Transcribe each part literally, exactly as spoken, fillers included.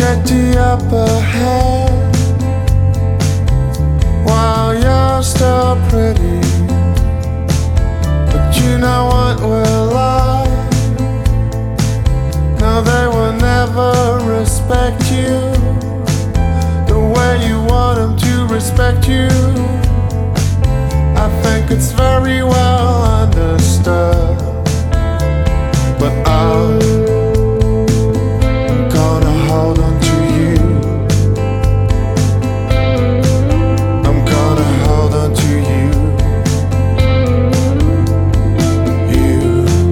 take the upper hand while you're still pretty. But you know what we're like. No, they will never respect you the way you want them to respect you. I think it's very well understood, but I'm gonna hold on to you. I'm gonna hold on to you. You.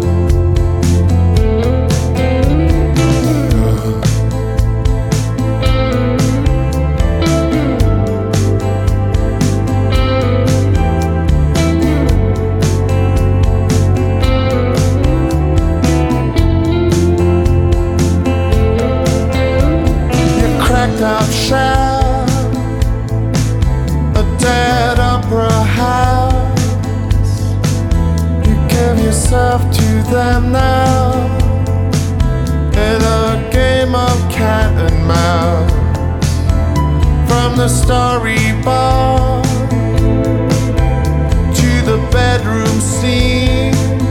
Out shell, a dead opera house. You give yourself to them now in a game of cat and mouse. From the storyboard to the bedroom scene,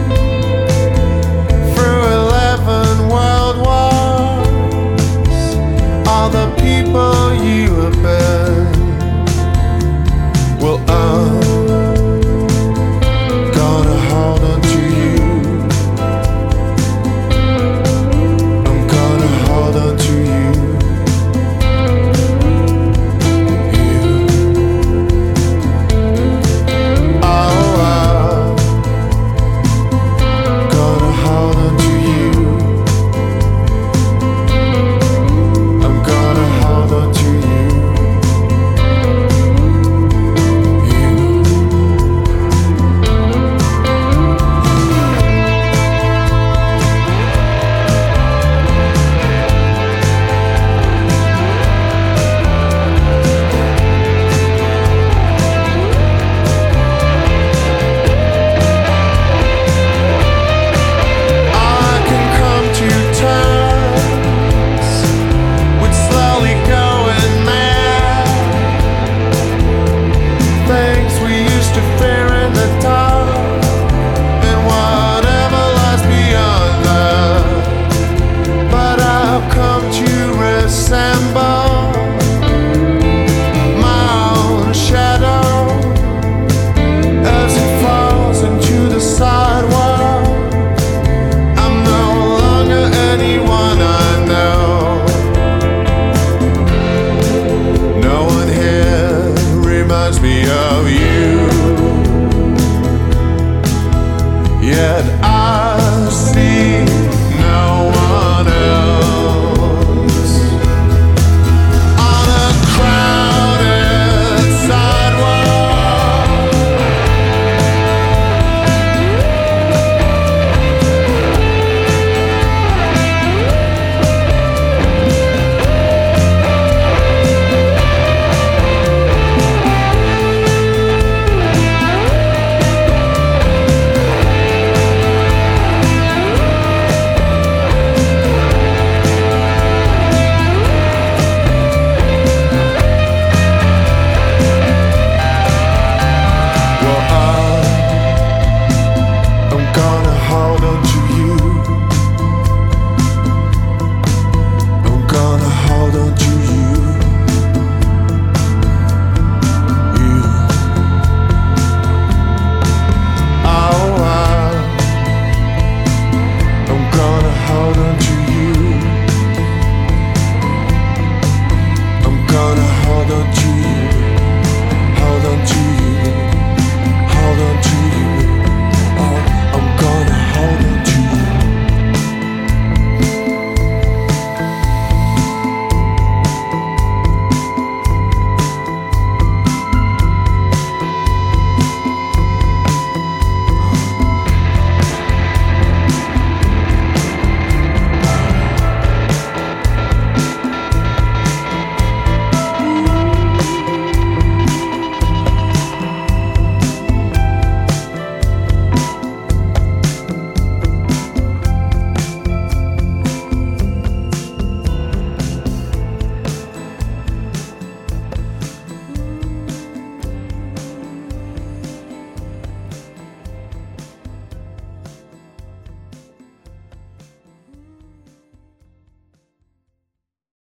through eleven world wars, all the people you have been will